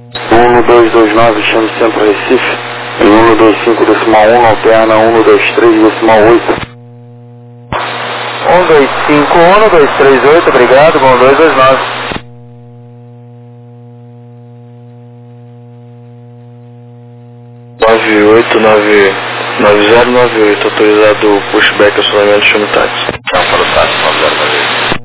1229, chame Centro Recife. E 125 decimal 1, alterna 123 decimal 8. 125 1238, obrigado, bom 229. Nove zero nove oito, autorizado o pushback acionamento chame táxi. Então, para o táxi 9098.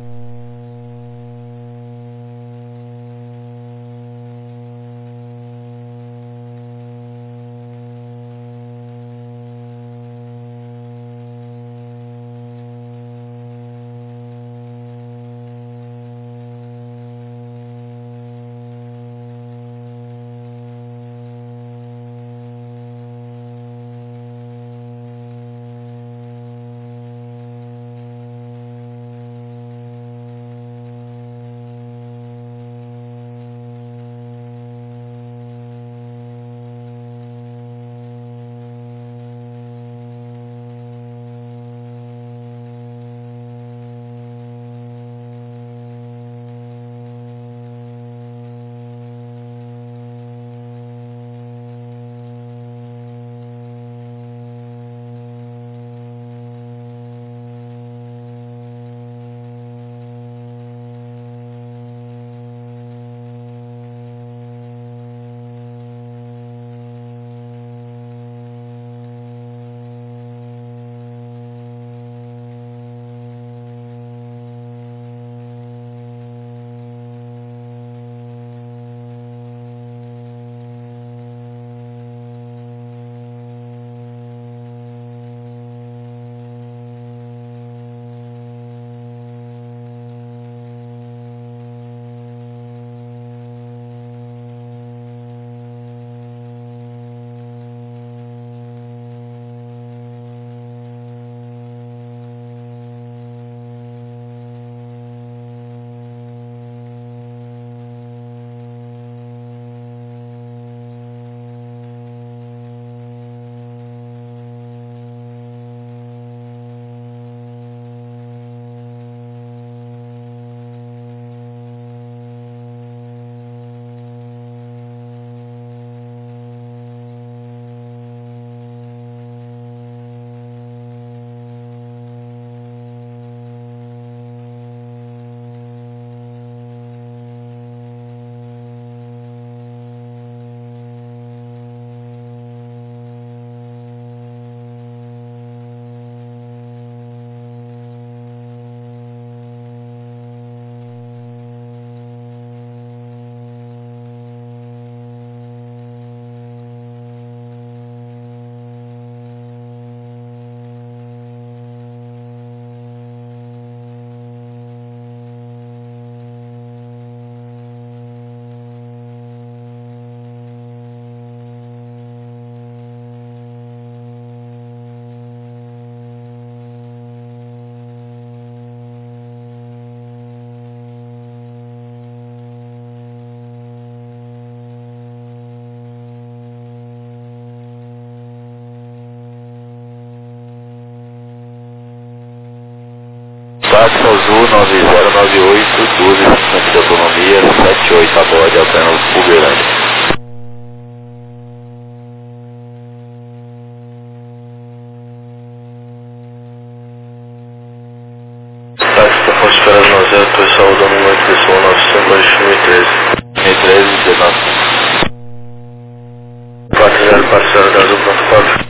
Táxi Azul 9098, 1250 de autonomia, 78 a bordo, apenas Uberlândia. Táxi da Ponte Esperas 90, pessoal do número de pessoa 900, 2013. 2013, 19. 4040 da Azul, pronto 4.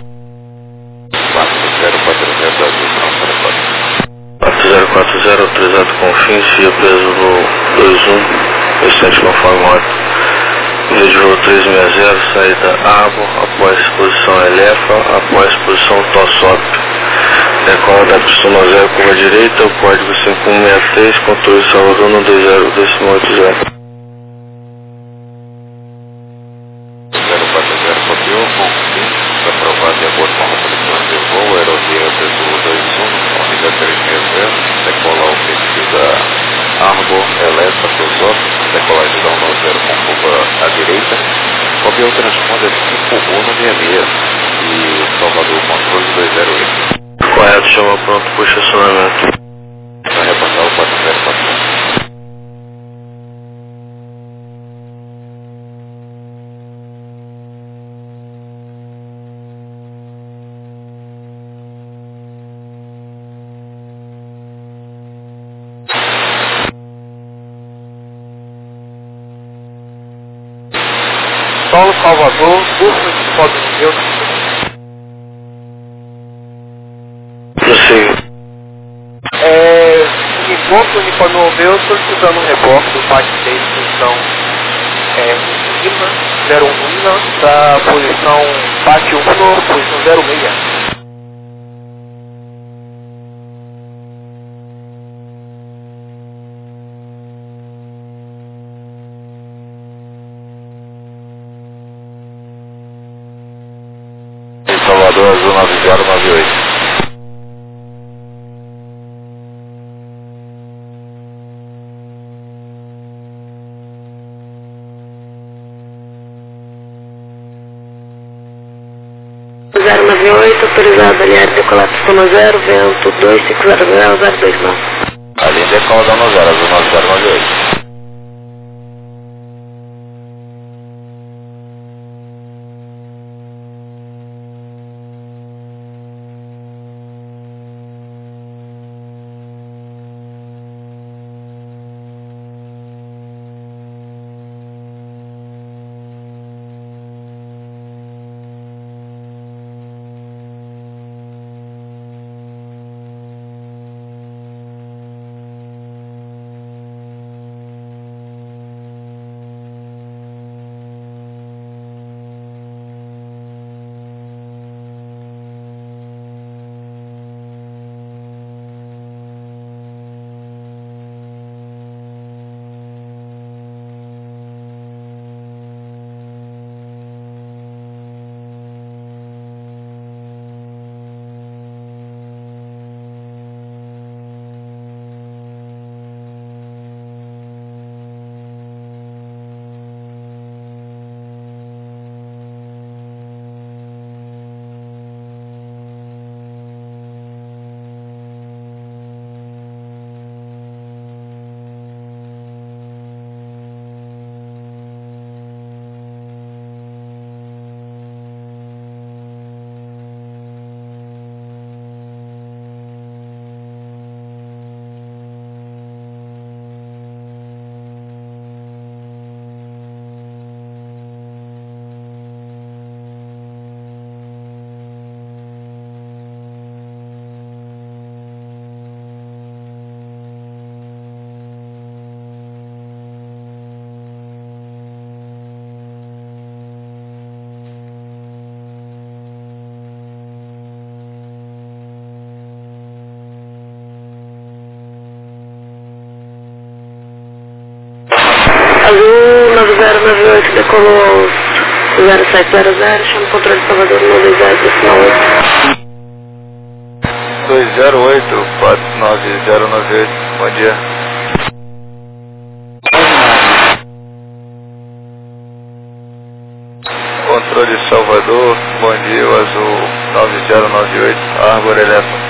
4040 da Azul, pronto 4. 4040, autorizado com fins, via preso no 21, restante conforme ordem. Vídeo voo 360, saída Arbor, após exposição Elefa, após exposição Tossop. Decola da pista 0, curva direita, o código 5163, controle Salvador no 20.80. 040 copiou, com fim, aprovado de acordo com a restrição de voo, aerovia Azul 21, unidade 360, decola ao perfil da Arbor, Elefa, Tossop, decolagem da 10 com curva à direita, copiou o transponder 5166 e Salvador controle 208. Correto, chama pronto, puxa acionamento. Vai reportar o 4041. Solo Salvador, curso de Pode Neutro. Prossiga. Uniforme uniforme Romeu, solicitando um repórter do parte 6, posição Lima, 01 Lima, da posição parte 1, posição 06. Salvador Azul 9098. Autorizado aliado decolar pistona 0, vento 250029. Ali decola da 90, Azul 9098. Azul 9098 decolou 0700, chama o controle de Salvador 920 208 49098. Bom dia. Controle de Salvador, bom dia, o Azul 9098, Árvore Elefante.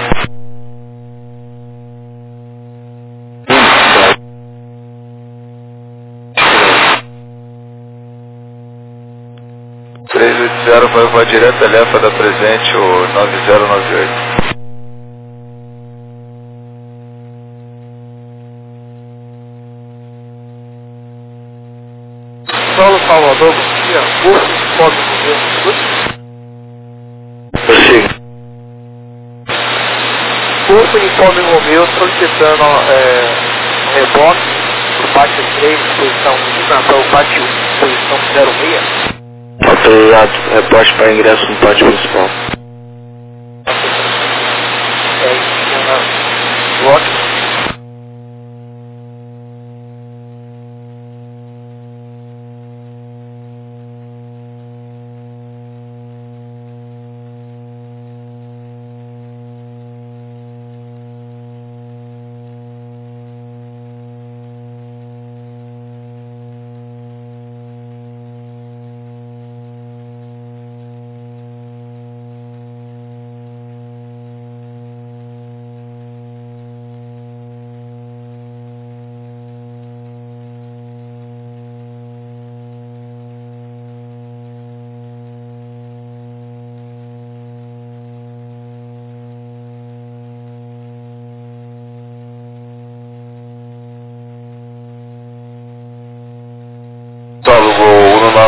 Vai voar direto a Lefa da presente, o 9098. Solo Salvador, bom dia, curso de Pode Neutro. Prossiga. Curso uniforme Romeu, solicitando um reboque do parte 3, posição Lima, para o parte 1, posição 06. Autorizado. Reporte para ingresso no pátio principal. Ótimo.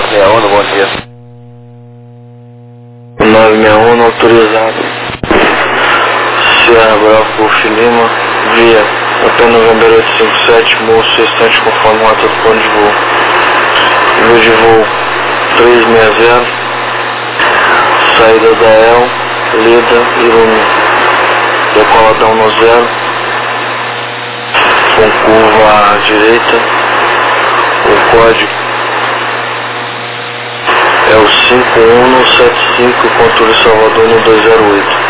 961, bom dia. 961 autorizado. Sierra Bravo Golf Lima, via Hotel Novembro 857, moço restante conforme rota do plano de voo. Nível de voo 360, saída da El, Leda, Irumi. Decoladão no 0, com curva à direita. O código é o 5175, controle Salvador no 208.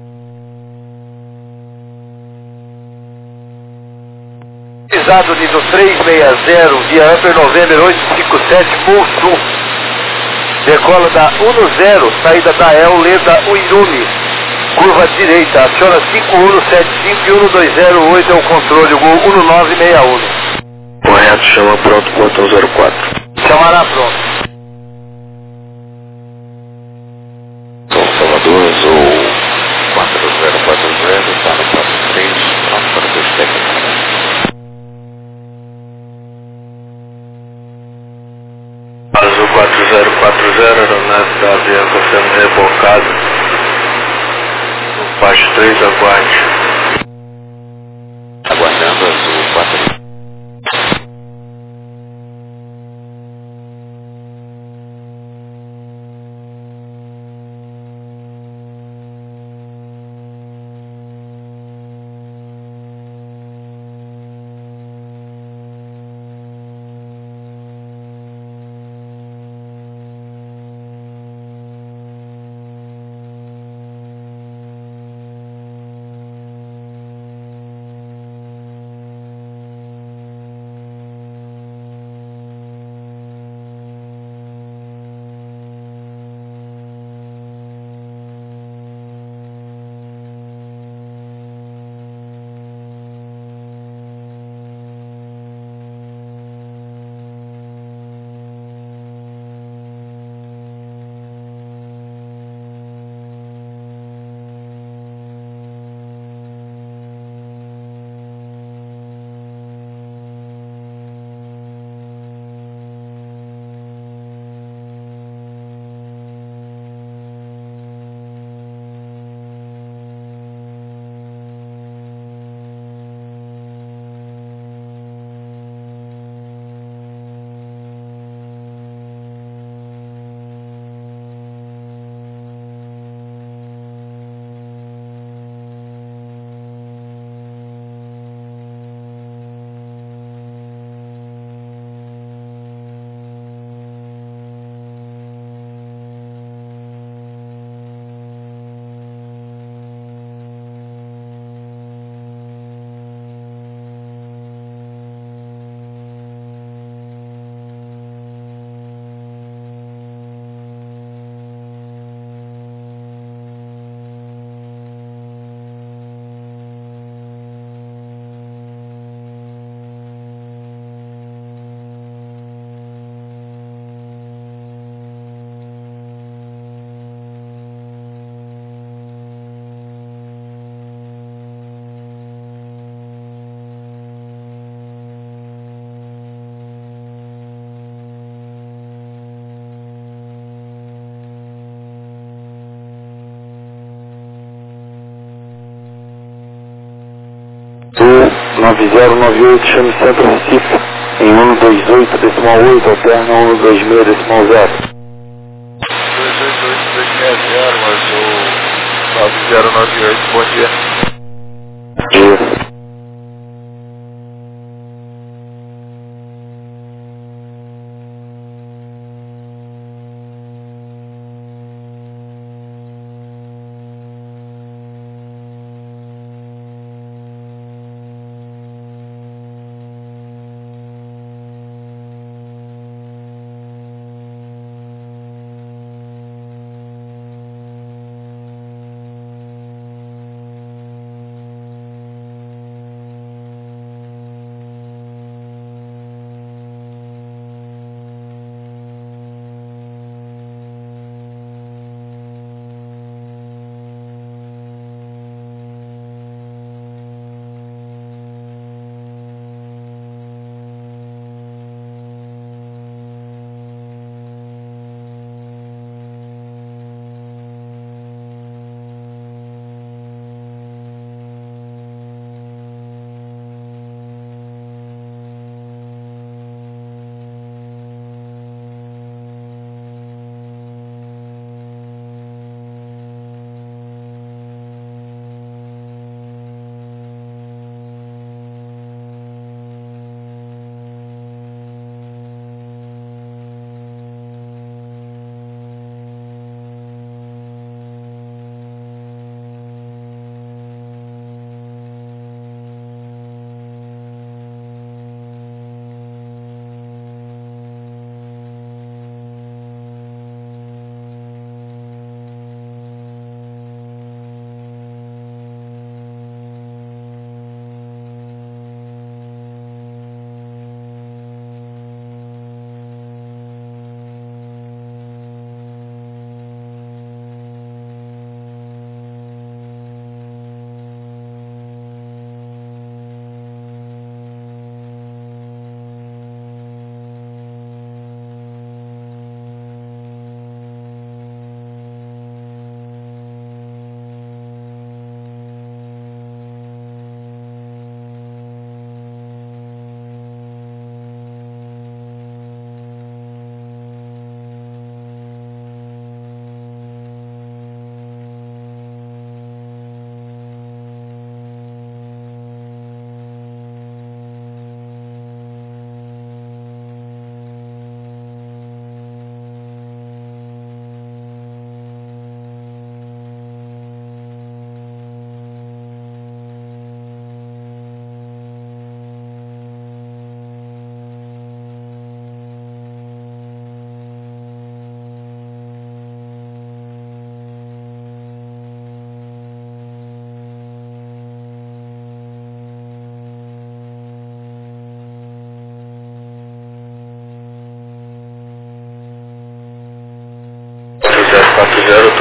Pisado nível 360, via Upper November 857, Full Sul. Decola da 10, saída da El, Leda, Uirumi. Curva direita, aciona 5175 e 1208 é o controle, Gol 1961. Correto, chama pronto, portão 04. Chamará pronto. Salvador, ou 4040, está no 43, pronto para seus técnicos. Azul 4040, aeronave da Avianca sendo rebocada. No Paz 3, aguarde. Aguardando Azul 4. Sul 9098, chame Centro Recife, em 128, decimal 8, alterna 126, decimal 0. 288-260, Azul 9098, bom dia. Dia.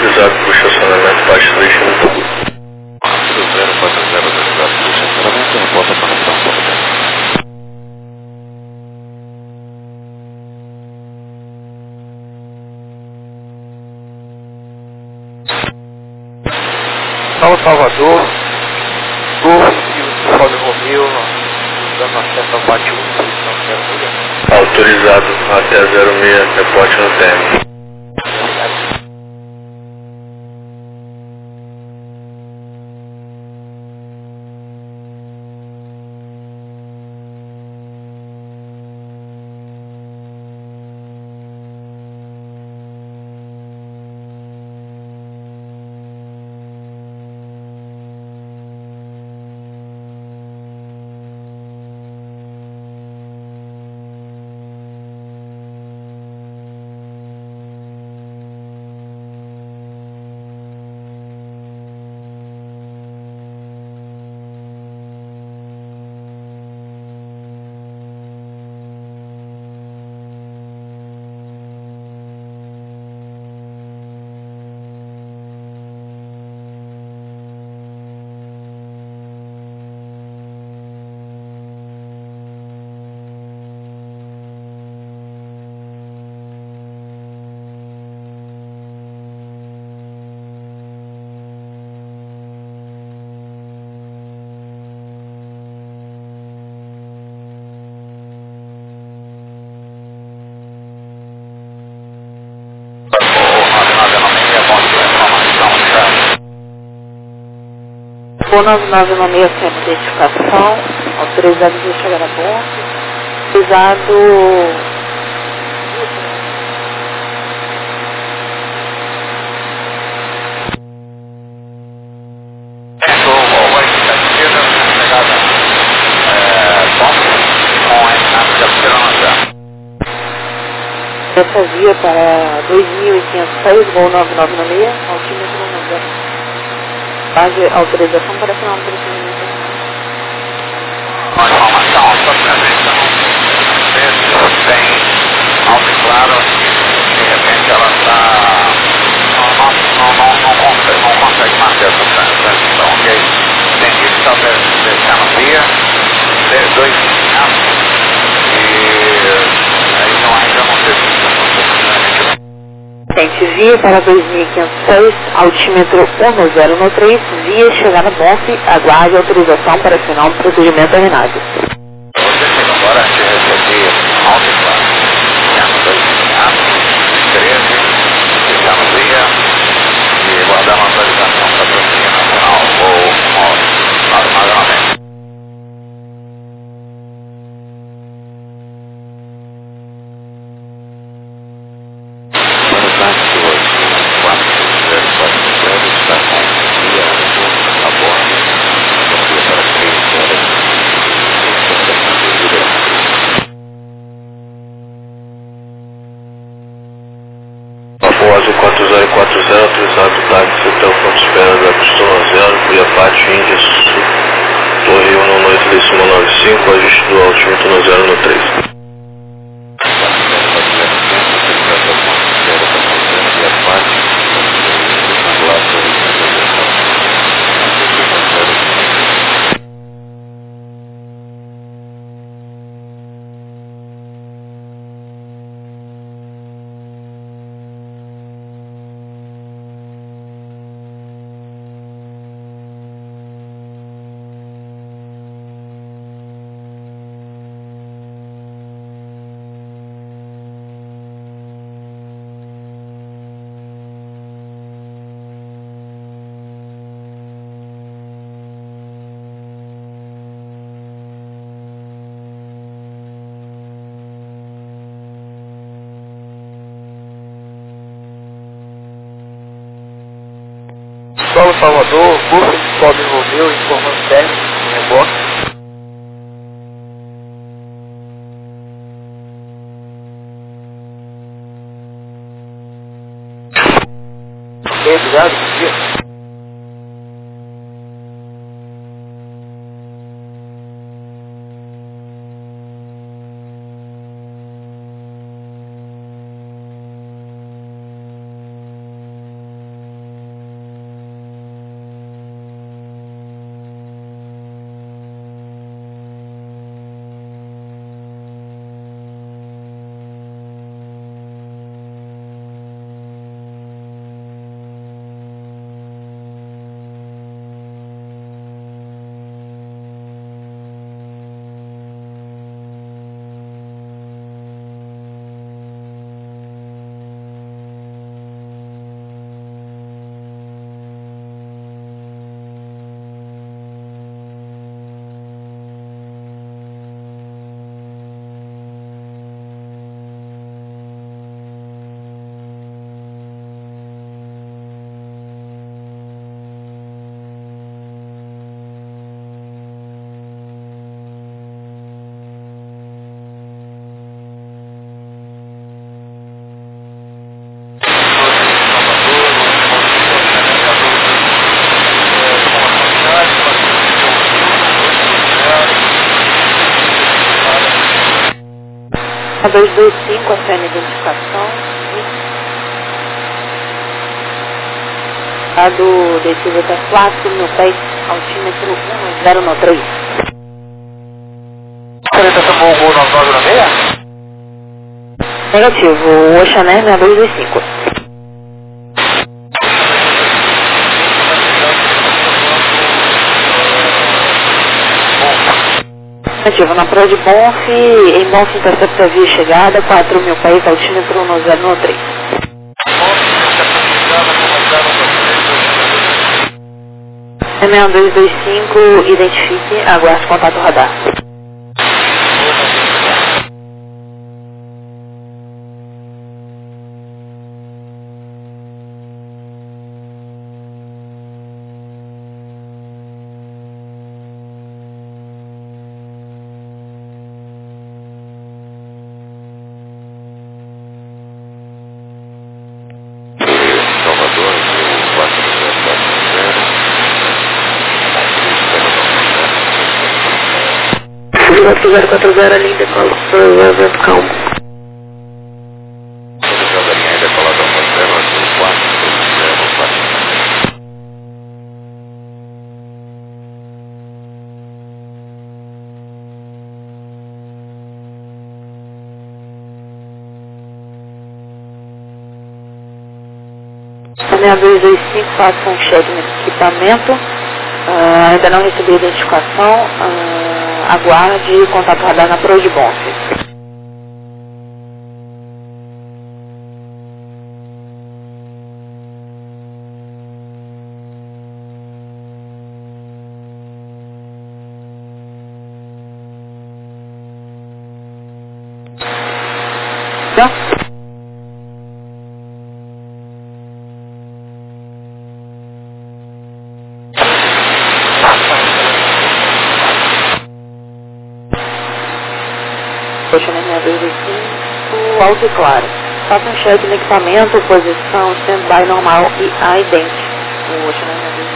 autorizado para o estacionamento parte legítimo. 040 autorizado para o estacionamento, reporta a conexão com o tempo. São Salvador, Golf e Uniforme Romeu, dando acesso ao pátio 1, posição 06. Autorizado até 06, reporte no término. O 9996 sem identificação, autorizado de chegar a ponto, autorizado. Essa via para 2506, voo 9996, altímetro 10. Base autorização para final do procedimento. Uma informação, a sua presença tem alto e claro, de repente ela está. Não consegue manter essa transição, ok? Tem que estar deixando via, 2 e aí não, ainda não teve funcionamento. Gente, via para 2506, altímetro 1013, via chegar no ponto, aguarde autorização para final do procedimento terminado. Agora a gente receber alto e claro. Temos 13, fechamos via e guardar uma atualização para a Polícia Nacional ou armazenamento. Apoio 4040, autorizado táxi até o ponto de espera da Pistona 0, via Pátio Índia Sul, Torre 1 no 2,95, ajuste do altímetro no 0 no 3. Solo Salvador, Golf Uniforme Romeu, informando término, rebote. Obrigado, bom dia. A 225, acione a identificação. A do descido até 4.000 pés, altímetro 1093. Orientação Mongo 9996? Negativo, o Oceaner 6225. Negativo, na praia de Bonf, em Bonf intercepta via chegada, 4.000 pés, altímetro 1093. M6225, identifique, aguarde contato radar. Salvador, 4040, linha decola para vento calmo. linha decolada 10, azul 420. A 6225 faça um check no equipamento, ainda não recebi identificação, aguarde contato radar na Pro de Bonf. Tá? Oceaner 6225, alto e claro. Faça um check no equipamento, posição, stand-by normal e a idêntico. O Oceaner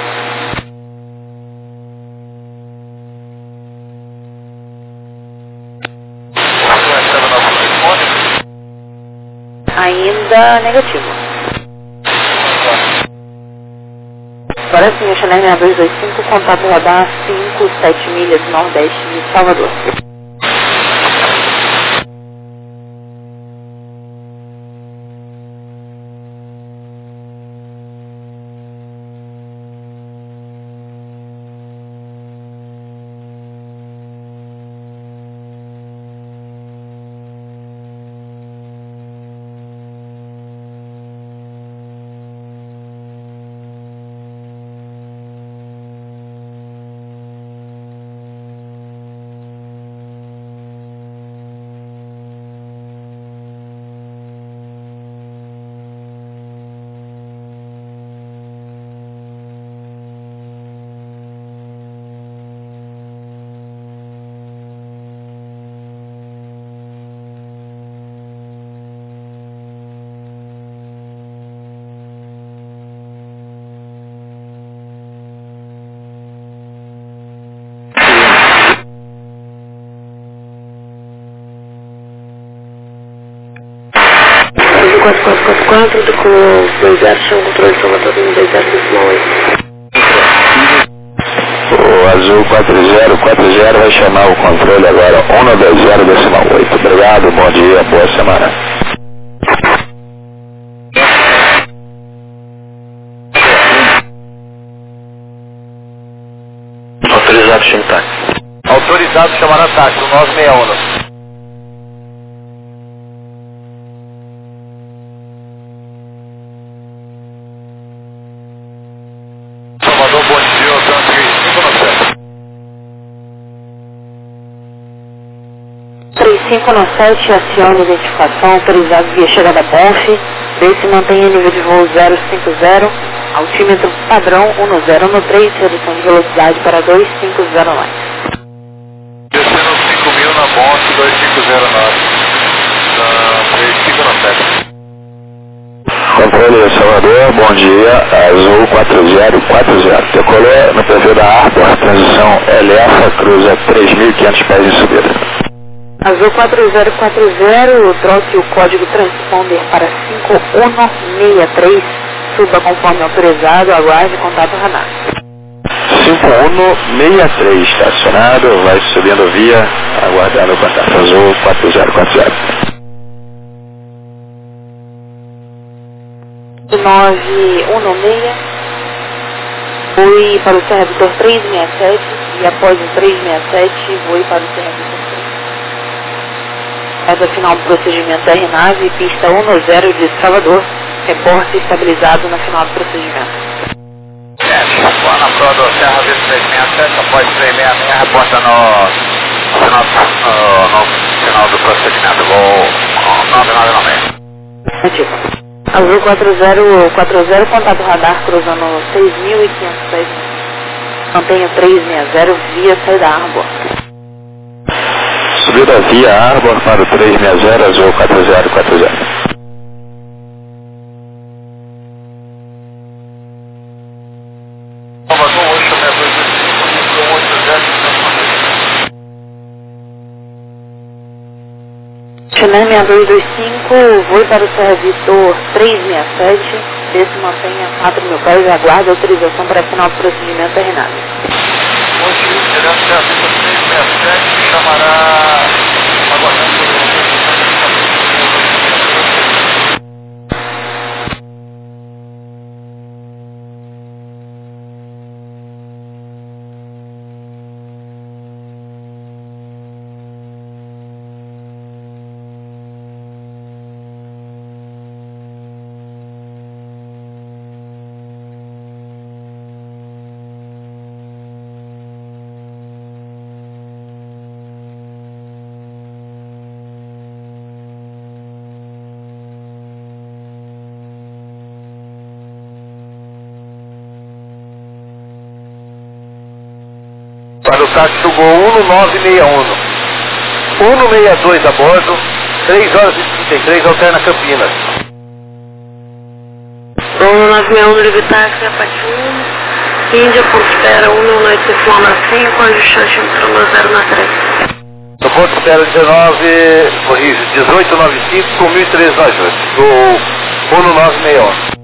6225. Ainda negativo. Agora sim, Oceaner 6225, contato radar 5-7 milhas nordeste de Salvador. do 4444 com 20, chão controle de Salvador 120,8. O azul 4040 vai chamar o controle agora 120,8. Obrigado, bom dia, boa semana. Autorizado chamar táxi. Autorizado chamar a táxi, 961. Salvador, bom dia, eu tenho 3597, acione identificação, autorizado via chegada Bonf, desse mantenha nível de voo 050, altímetro padrão 1013, redução de velocidade para 2509. Descendo 5.000 na Bonf 2509, 3597. Controle Salvador, bom dia, azul 4040. Decolou no perfil da Arbor, transição LF, cruza 3.500 pés em subida. Azul 4040, troque o código transponder para 5163, suba conforme autorizado, aguarde contato radar. 5163, estacionado, vai subindo via, aguardando o contato. Azul 4040. 916, voe para o servidor 367 e após o 367, voe para o servidor 3. Essa final do procedimento RNAV, pista 10 de Salvador, reporte estabilizado na final do procedimento. Boa na prova do Serra Vista 367, após 366, reporta no final do procedimento, voo 996. Ativo. Azul 4040, contato radar cruzando 6.500 pés. Mantenha 360 via saída Arbor. Subida via Arbor para o 360, Azul 4040. Channel 6225, voe para o servidor 367, desce mantenha 4.000 pés, aguarda autorização para final do procedimento RNAV. Hoje, direto da Vista 367, chamará aguardando Para o táxi do Gol 1961. 162 a bordo, 3 horas e 33, alterna Campinas. Gol 1961, livre táxi, Apache 1, Índia, ponto espera 198 na 5, ajustante entre 10 na 3. No ponto espera 1895 com 1.300 na ajuste. Gol 1961.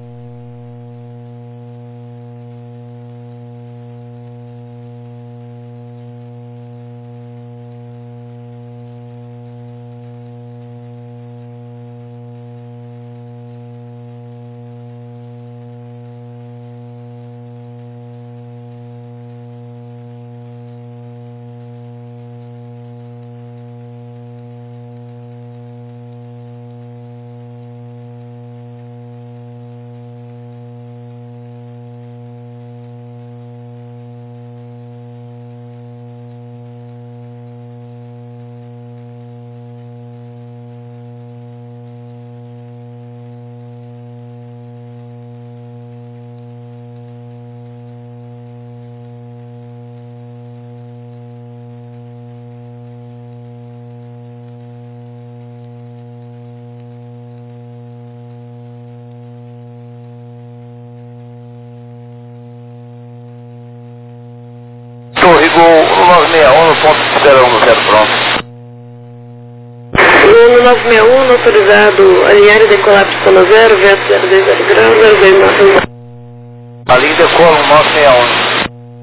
Torre Gol 1961, no ponto de espera 10 pronto. Gol 1961, autorizado alinhar e decolar pistona 0, vento 020 graus, 029. A linha decola 1961.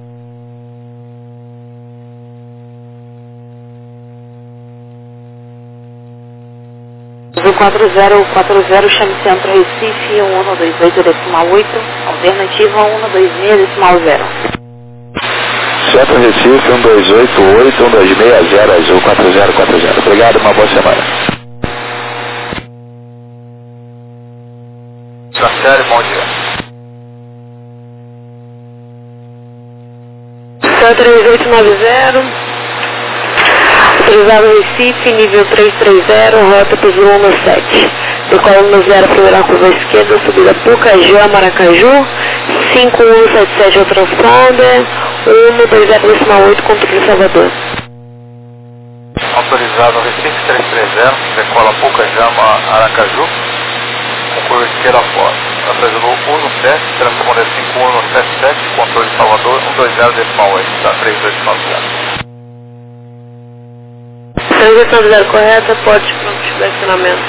Azul 4040, chame centro Recife 1128,8, alternativa 126,0. Centro Recife 1288 1260 Azul 4040. Obrigado, uma boa semana. Sério, bom dia. Centro 3890, autorizado Recife, nível 330, rota para Zona 7. Decola no 0, primeira curva à esquerda, subida Pucajá, Maracaju, 5177 é o transponder, 120,8, controle Salvador. Autorizado Recife 330, decola Pucajama, Aracaju, com curva esquerda fora. Apresentou 17, transponder 5177, controle Salvador, 120,8, está 3290. Transição de 0 correta, porte pronto de acionamento.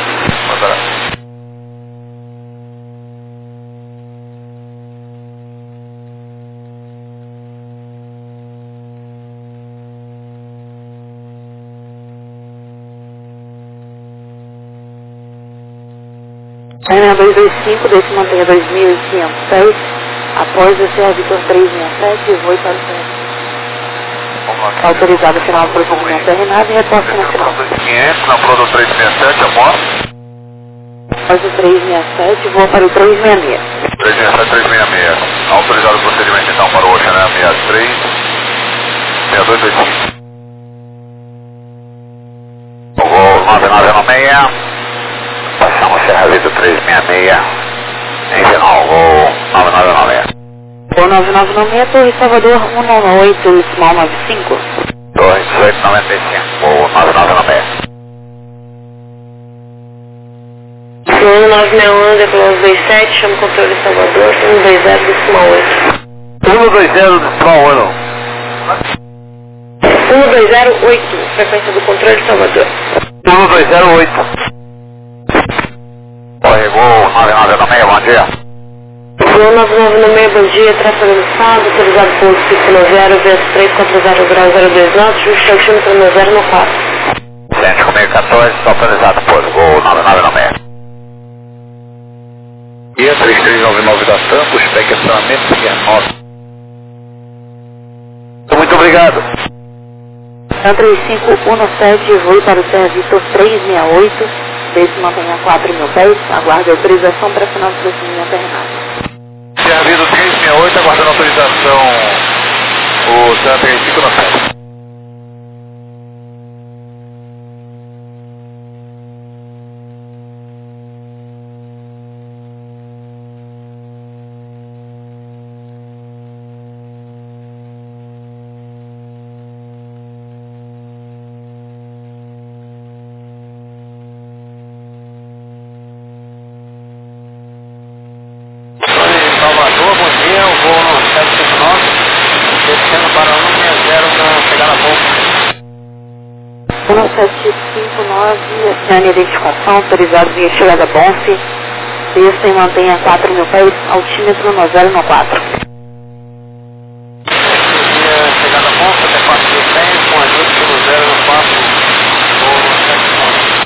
China 225, desse mantenha 2.500 pés. Após o CR Vitor 367, voo para o CR. Autorizado final do procedimento terminado e reporte nacional. 2500, na prova do 367, após. Após o 367, vou para o 366. 367, 366. Autorizado o procedimento então para o Ocean 63, 6225. Voo 9996, passamos Serra Vitor 366, em final, voo 9996. Voo 9996, Torre Salvador 198, Small 95. Torre 1895, voo 9996. Voo 961, depois 27, chama o controle de Salvador, 120 do Small 8. 120 do Small 8. 1208, frequência do controle de Salvador. 1208. Torre, voo 9996, bom dia. Voo 9996, bom dia, tráfego avançado, autorizado por 590, vento 340 graus 02 knots, justo altímetro no 0 no 4. Ciente comigo 14, autorizado por voo 9996. Guia 3399 da Tampa, spec acionamento guia 9. Muito obrigado. 3517, voo para o CR Vitor 368, desse mantenha 4.000 pés. Aguarde autorização para final do procedimento terminado. Serra Vitor 368, aguardando autorização, o Serra 3597. Salvador, bom dia, eu vou no 759, descendo para 160 para chegar na ponta. 1759, acione a identificação, autorizado via chegada Bonf, desça e mantenha 4.000 pés, altímetro no 014. Chegada a ponta, até 4.100, com ajuste no 014, vou no 759.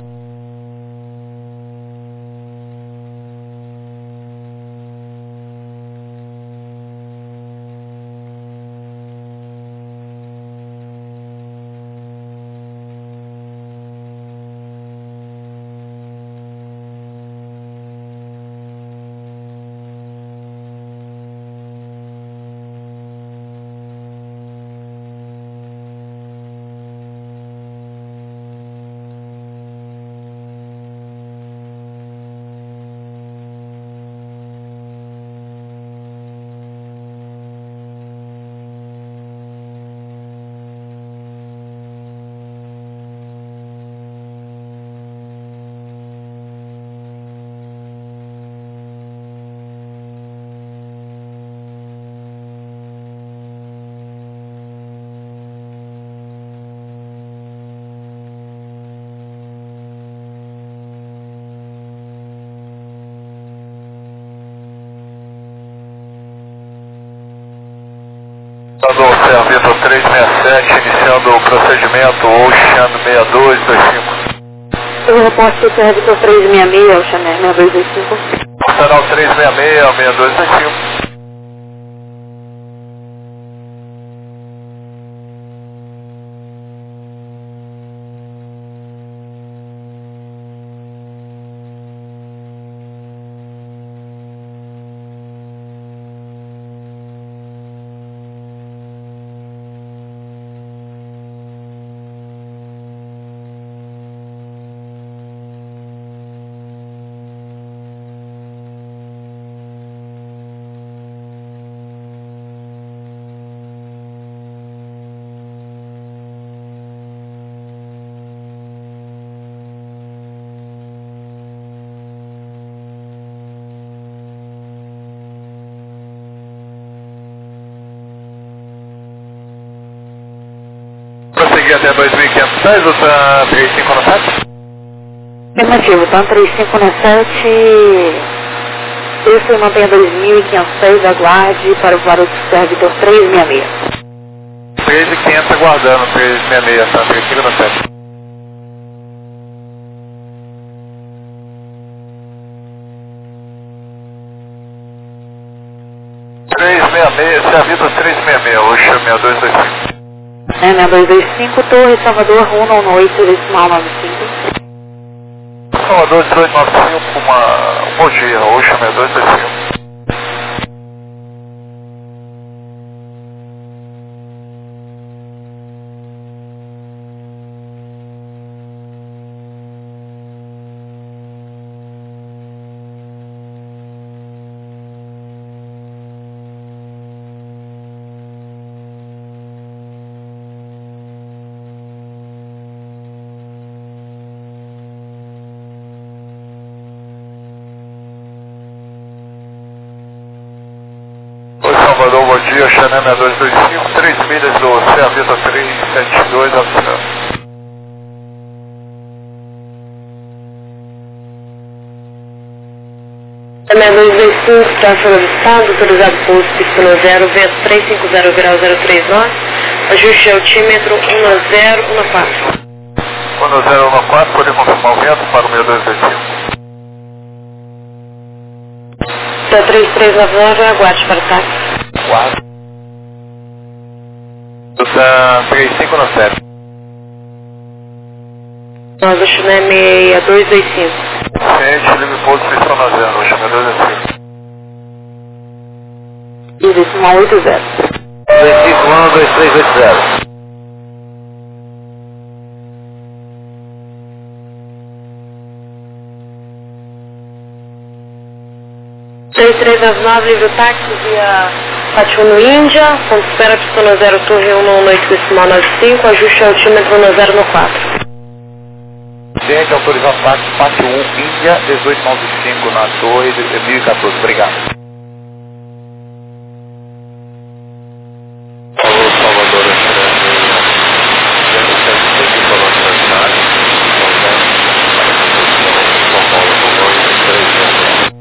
Do Serra Vitor 367, iniciando o procedimento Ocean 6225. Eu reporto o CR Vitor 366, Ocean 6225. Canal 366, 6225. seguir até 2506, o TAM 3597? Afirmativo, TAM 3597, isso e mantenha 2506, aguarde para o voar do servidor 366. 3.500 aguardando, 366, TAM 3597. Se avisa 366, Oxa 6225. 6225, Torre Salvador 198, decimal 95. Salvador 1895, bom dia, Oxa 6225. Salvador, bom dia, Xané 6225, 3 milhas do Cervita 372, oficial. Xané 225, tração avistado, autorizado pulso, pistona 0, vento 350, grau 039, ajuste altímetro 1014. 1014, pode confirmar o vento para o 6225. Tá 3399, aguarde para o táxi. 4. TAM 3597. Nós do Xané 6225. Ciente, livre pouso, pistona 0, Oxa 6225. E decimal 80. 251, 2380. Três 3399, livre táxi via Fatiuno Índia, ponto de espera pistona 0, torre 118, decimal 95, ajuste altímetro 1014. Ciente, autorizado táxi, Pátio 1, Índia, 1895 na torre, 1014, obrigado. Alô, Salvador, Xané 175 para o Transário, São Paulo, Congonhas, 366.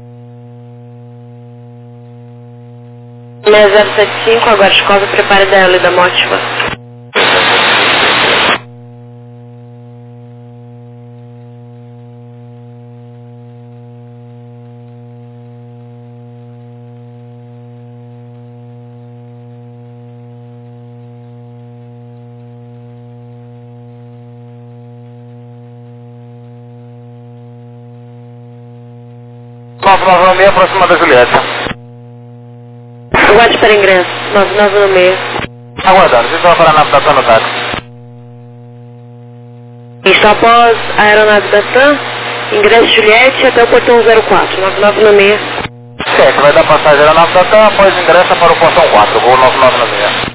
6075, agora escola, prepare da L da Mótiva. meia próxima da Julieta. Aguarde para ingresso, 9996. Aguardando, vocês vão para a nave da TAM no táxi. Isto após a aeronave da TAM, ingresso Juliette até o portão 04, 9996. Certo, vai dar passagem da nave da TAM, após ingressa para o portão 4, voo 9996.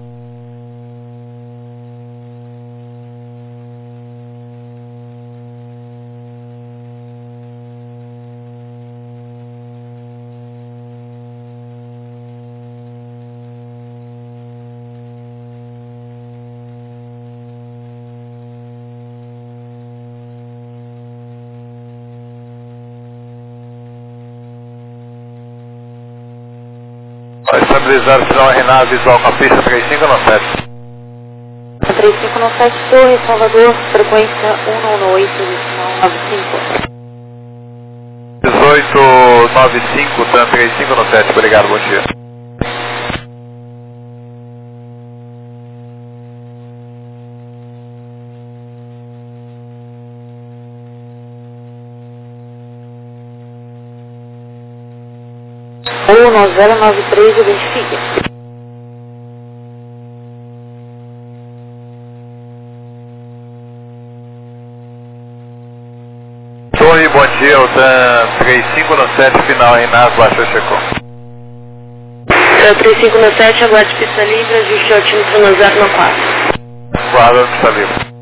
Vai estabilizar o sinal RNAV visual com a pista 3597. 3597, Torre Salvador, frequência 198, decimal 95. 1895, TAM 3597, obrigado, bom dia. Ou 9093, identifique. Torre, bom dia, o TAM 3597, final em NAS, baixou, checou. 3597, aguarde pista livre, ajuste altímetro 1094. Guarda, pista livre.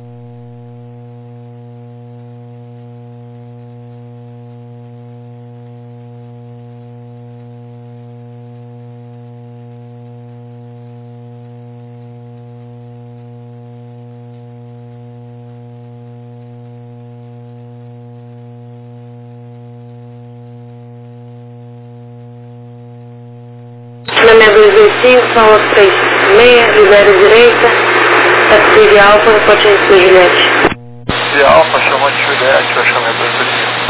335, são os 36, libera direita, taxi Alfa, reporte de Juliette. De Alfa, chamou de Juliette, eu chamei 225.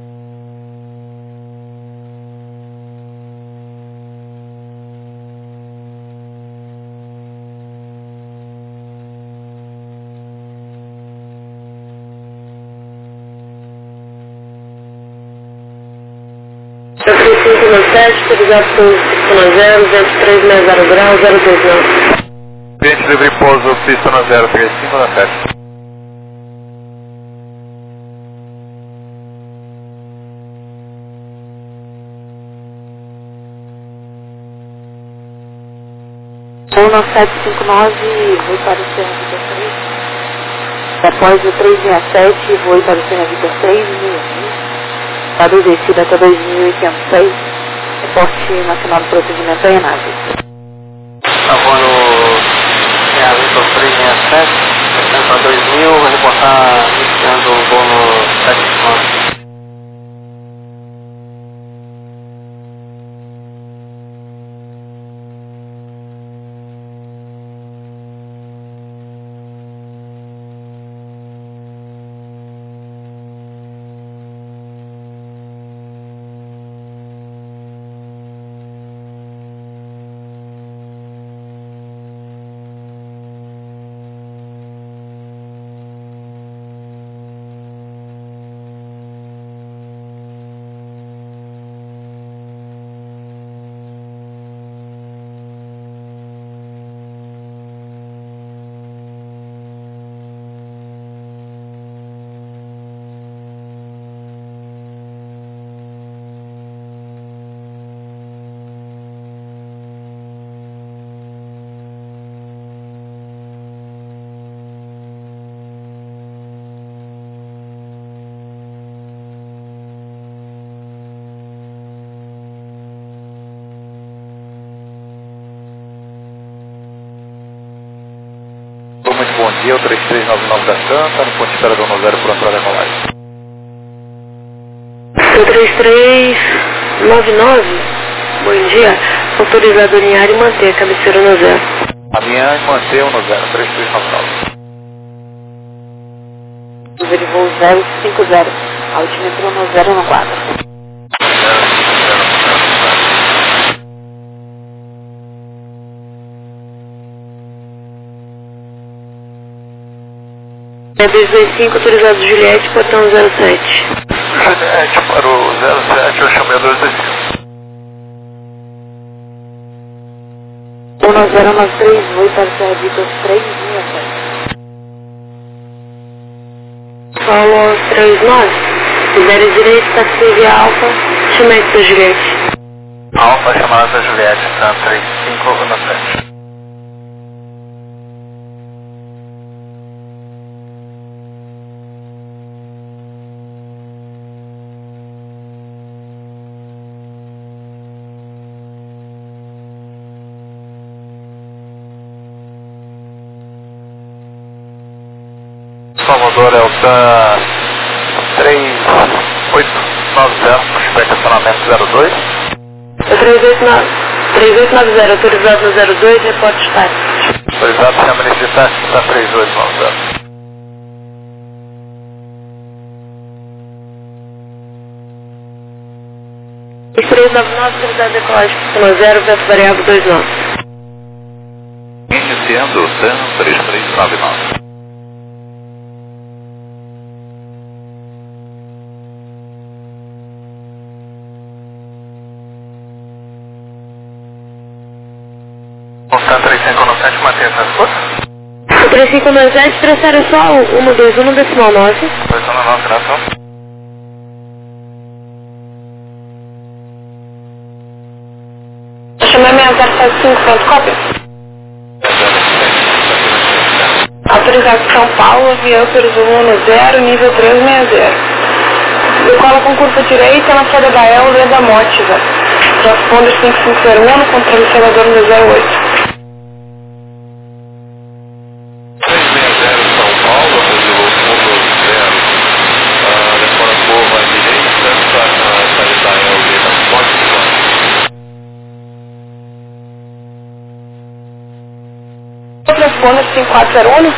Taxi 597, autorizado por 510, 23600 grau, 029. Cliente livre pouso, pista no 03597. Voo 9759, voo para o Serra Vitor 3. Após o 367, voo para o Serra Vitor 3, para o descida até 2506. Reporte nacional do procedimento em nave. Vou no Serra Vitor 367, para 2000, vou reportar iniciando o voo no 79. Muito bom dia, o 3399 da Santa, no ponto de espera do 10 por entrada com live. O 3399, bom dia, autorizado alinhar e manter a cabeceira no 0. Alinhar e manter o no 0, 3399. Nível de voo 050, altímetro no 014. É 225, autorizado Juliette, portão 07. Juliette para o 07, eu chamei 225. 1093, voo para o Serra Vitor 367. Paulo 39, libera direito, taxi Alfa, chamei de Juliette. Alfa chamada Juliette, tá? 3597. Salvador é o TAM 3890, com estacionamento 02. É 3890, autorizado no 02, reporte táxi. Autorizado, chama de táxi, está 3890. E 399, autorizado decolagem, pista 0, vento variável 29. Iniciando o TAM 3399. O TAM 3597, mantém essa força? O 3597, transfere só 121 no decimal 9. 219, graças. Chamei 6075, ponto cópia. Autorizado São Paulo, avião autorizou 10, nível 360. Decola com curva direita na saída da El, da Mótiva. Transponder 5501 no controle acelerador no 08. 360 São Paulo, regulou fundo 0. Decora curva à direita, saída da LV da Mótica. transponder 5401.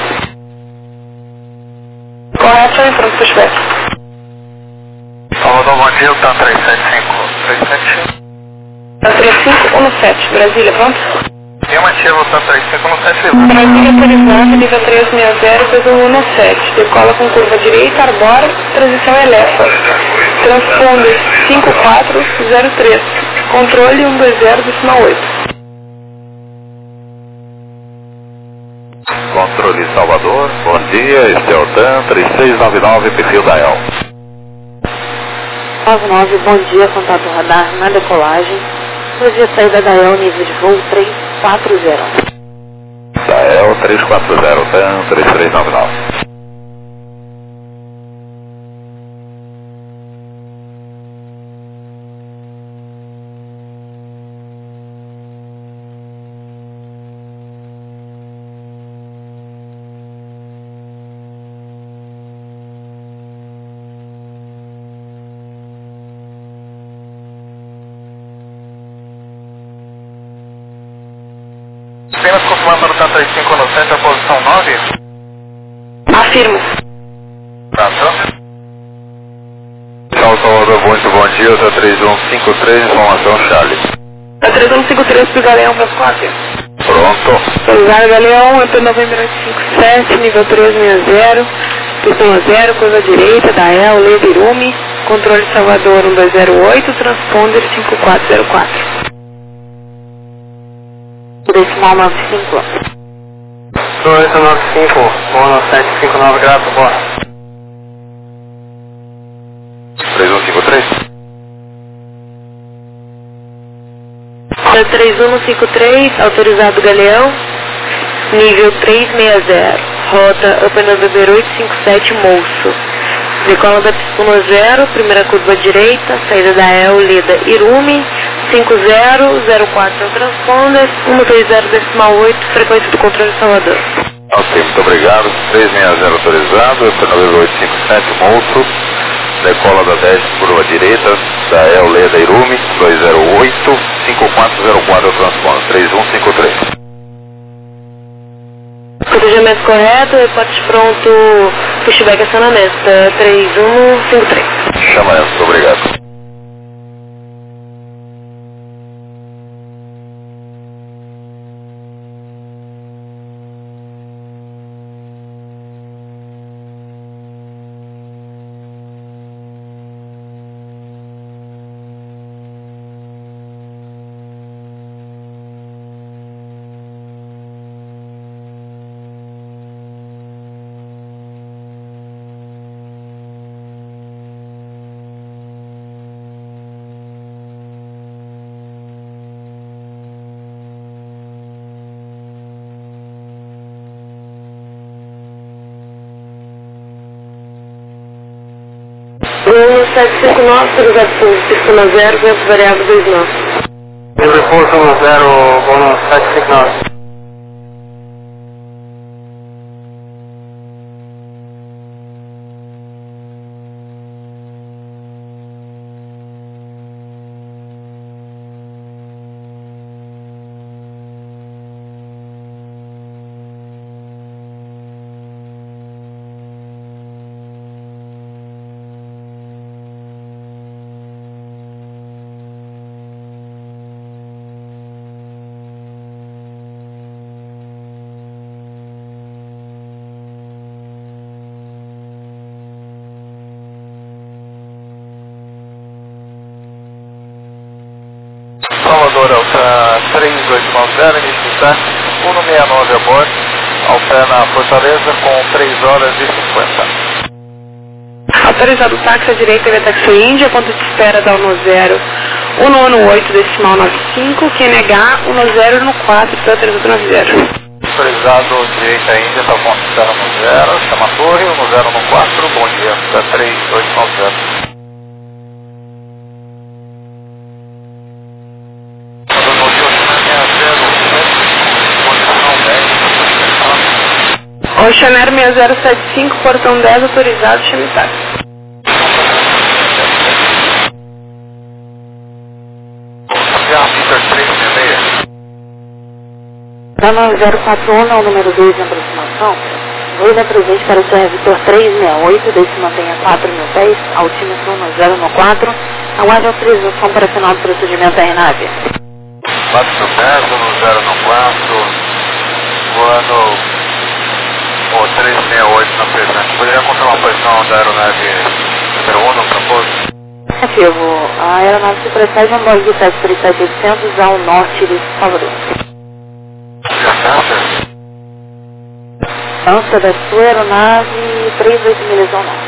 Correto, em pronto, pushback. Salvador, bom dia, TAM 37537. TAM 3517, Brasília, pronto? Afirmativo, TAM 3517. Brasília autorizado, nível 360, peso 117. Decola com curva direita, arbora, transição elefa. Transponder 5403. Controle 120,8. Controle Salvador, bom dia, este é o TAM 3699, perfil da EL. 99, bom dia, contato radar na decolagem. Hoje a saída da EL, nível de voo 340. Da EL 340, TAM 3399. Apenas confirmar para o TAM 3517, a posição 9. Afirmo. Pronto. Tchau, Salvador, muito bom dia, TAM 3153, informação Charlie. TAM 3153 pro Galeão para Escócia. Pronto. Autorizado Galeão, EP Novembro 857, nível 360, pistão 0, curva direita, da EL, Leda Irumi, controle Salvador 1208, transponder 5404. Decimal 95. 2895, Bono 759, grato, bora. 3153. TAM 3153, autorizado Galeão, nível 360, rota Upper November 857, Moço. Decola da pista 0, primeira curva direita, saída da EL, Leda Irumi, 5004 transponder, 120,8, frequência do controle Salvador. Ok, muito obrigado. 360 autorizado, Upper November 857, Moço. Decola da 10, curva direita, da EL, Leda Irumi, 208, 5404 transponder, 3153. Protegimento correto, reporte pronto, pushback acionamento, 3153. Chama essa, obrigado. Bruno 759, autorizado pista 0, vento variável 29. Repouso 10, Bono 759. Salvador, Alta 3890, início do táxi, 169 a bordo, ao pé na Fortaleza, com 3 horas e 50. Autorizado táxi à direita via táxi Índia, ponto de espera da 10 118 decimal 95, QNH 10 no 4, pela 3890. Autorizado direita Índia, está ponto de espera no 0, chama a torre, 10 no 4, bom dia, da 3890. Oceaneiro 6075, portão 10, autorizado, chame táxi. Da 9041 ao número 2 de aproximação, voo da presente para o Sr. Vitor 368, desse mantenha 4.000 pés, altímetro 1014, aguarde autorização para final do procedimento aeronave. 4 pés, 10 no 4, voando o 368 na presente. Poderia confirmar a posição da aeronave número 1 no propósito? Ativo. A aeronave se precede um Boeing 737-800 ao norte de Salvador. Distância da sua aeronave 38 milhas ao norte.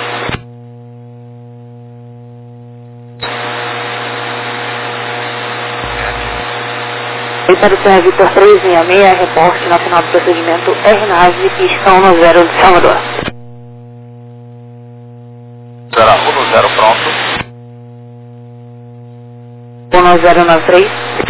E para o Sr. Vitor 366, reporte no final do procedimento aeronave pistão no 0 de Salvador. Será 1 no 0 pronto. 1093.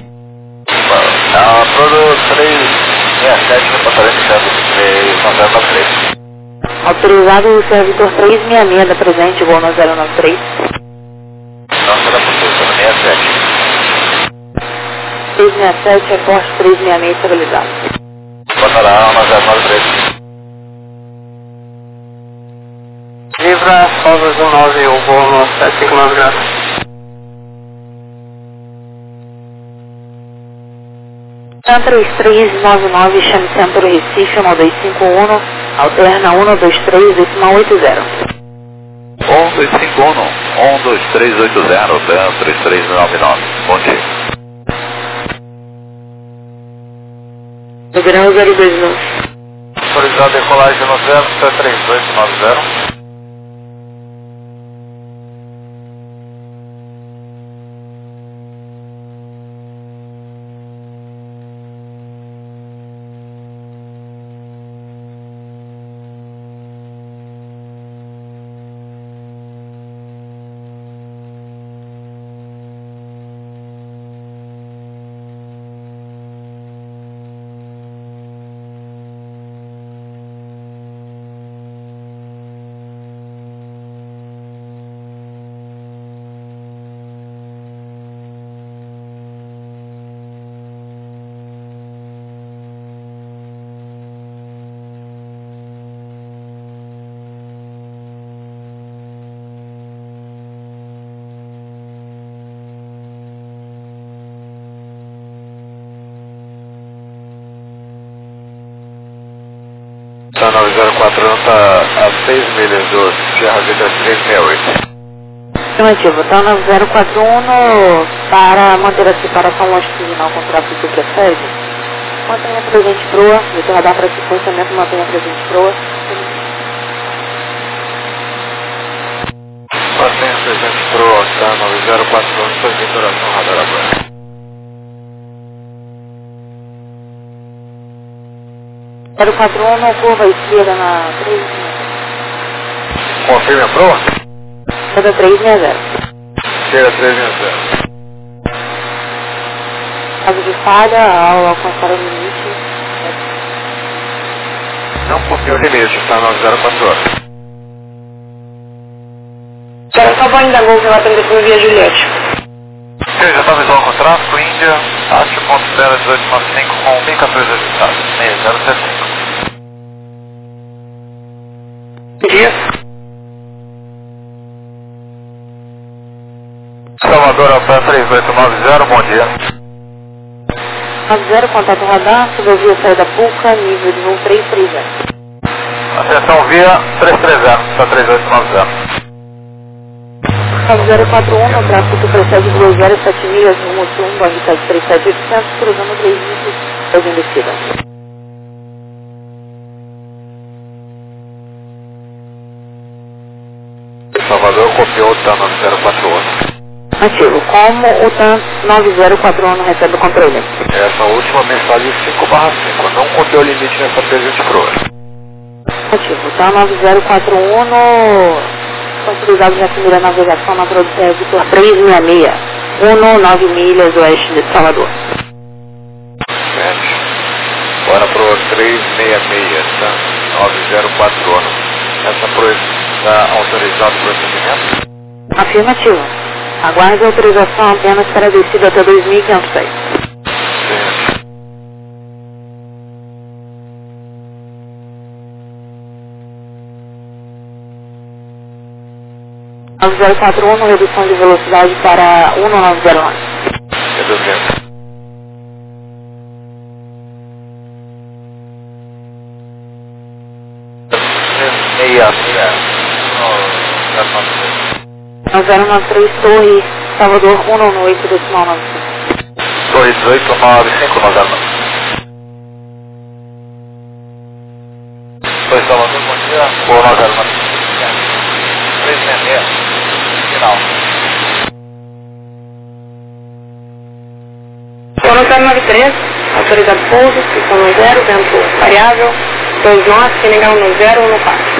Prodo 367, departamento centro 3993. Autorizado o Sr. Vitor 366 da presente, voo no 093. Não será possível, 67. 367, reporte 366 estabilizado. Botará 1093. Livra, Salvas 19, o voo no 759 graus. Tan 3399, chame centro Recife, 1251, alterna 123, decimal 80. 1251, 12380, 3399. Bom dia. Grão 029. Autorizado a decolagem no 03890. Tá 9041 está a 6 milhas do Sierra Vida 368. Afirmativo, tá 9041 para manter a separação longitudinal com o tráfego que precede. Mantenha presente proa, Vitor radar para sequenciamento, mantenha presente proa. Mantenha presente proa, tá 9041, faz vitoração radar agora. 041 na curva esquerda na 3. Confirme a proa? Chega 360. Chega 360. Caso de falha, ao alcançar o limite. Não cumpriu o limite, está 9041. Quero só Boeing da Gol pela tentativa via Juliette. Já está visual com tráfego, Índia, Arte.01895 com 1014 registrados, 6075. Dia. Salvador, Alpé 3890, bom dia. 90, contato radar, subvia saída Puca, nível de voo 330. Atenção via 330, está 3890. 9041, no tráfego que precede 207 milhas, rumo sul, Boeing 737-800, cruzando 3 milhas, em descida. Salvador copiou o TAM 9041. Ativo. Como o TAM 9041 recebe o controle? Essa última mensagem 5/5. Não copiou o limite nessa presente proa. Ativo. TAM 9041 no... Autorizados na primeira navegação na produção Vitor 366, 9 milhas oeste de Salvador. Bora pro 366, tá? 9041. Essa proa está autorizada para o procedimento? Afirmativo. Aguarde a autorização apenas para a descida até 2.500 pés. 9041, redução de velocidade para 1909. Reduzindo. No 093, Torre Salvador 198, decimal 95. Torre 18959. Torre Salvador, bom dia. Boa, 909. 366. Final. Sono 093, autorizado pouso, pistão no 0, vento variável, 2 nós, Senegal no 0, 1 4.